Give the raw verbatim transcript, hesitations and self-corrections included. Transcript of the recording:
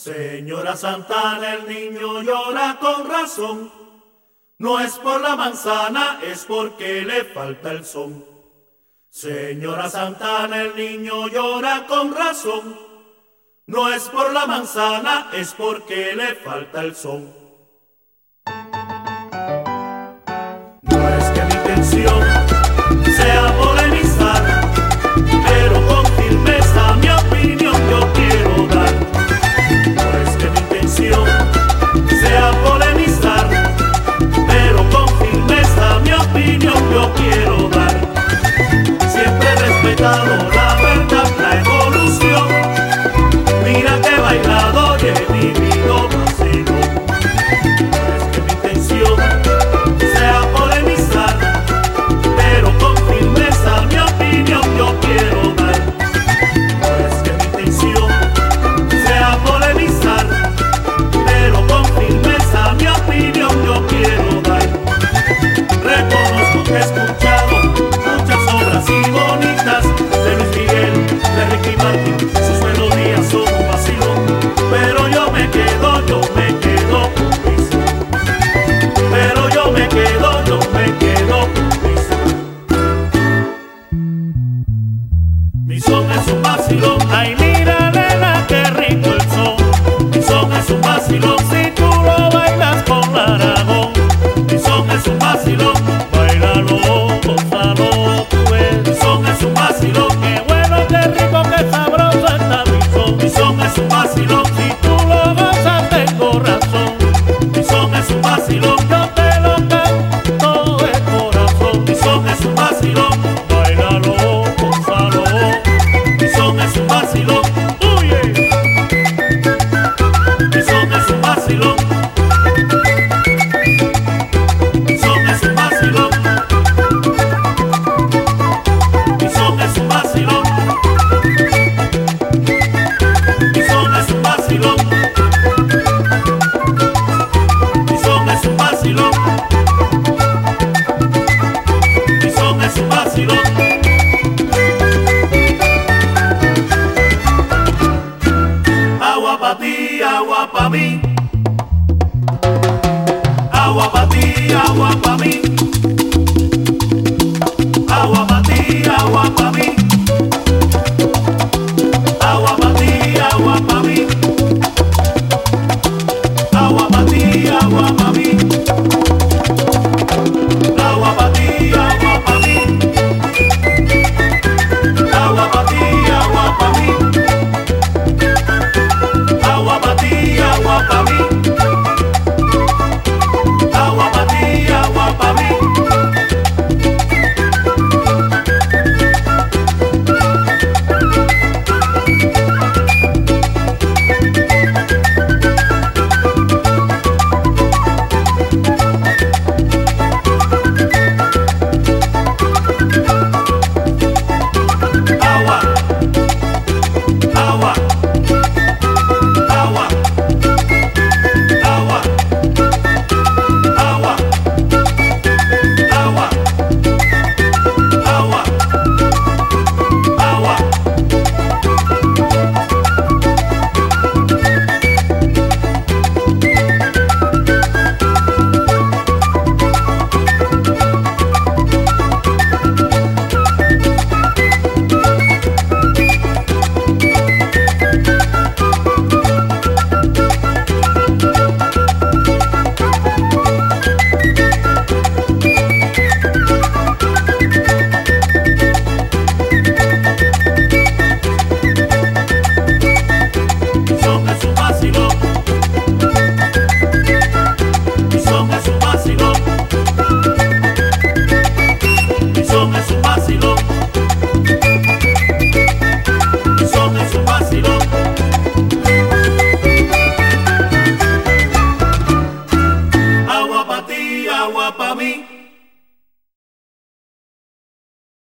Señora Santana, el niño llora con razón. No es por la manzana, es porque le falta el son. Señora Santana, el niño llora con razón. No es por la manzana, es porque le falta el son. No es que mi intención sea polemizar, pero con firmeza mi opinión yo quiero dar. No es que mi intención sea polemizar, pero con firmeza mi opinión yo quiero dar. Siempre he respetado la verdad, la evolución. Mira que he bailado y he vivido vacío. No es que mi intención sea polemizar, pero con firmeza mi opinión yo quiero dar. No es que mi intención sea polemizar, pero con firmeza mi opinión yo quiero dar. Reconozco que he escuchado muchas obras y bonitas de Luis Miguel, de Ricky Martin, sus melodías son un vacilón, pero yo me quedo, yo me quedo con mis. Pero yo me quedo, yo me quedo con mis. Mi son es un vacilón, ay mira nena qué rico el son. Mi son es un vacilón, si tú lo bailas con la Aragón. Mi son es un vacilón, bailalo, gózalo, tú ves. Mi son es un vacilón, qué bueno, qué rico, qué sabroso está mi son. Mi son es un vacilón, si tú lo gozas tengo razón. Mi son es un vacilón, yo te lo canto de corazón. Mi son es un vacilón, bailalo, gózalo. Mi son es un vacilón, huye. Mi son es un vacilón. Mi son es un vacilón. Mi son es un vacilón. Mi son es un vacilón. Mi son es un vacilón. Mi son es un vacilón. Agua pa' ti, agua pa' mí.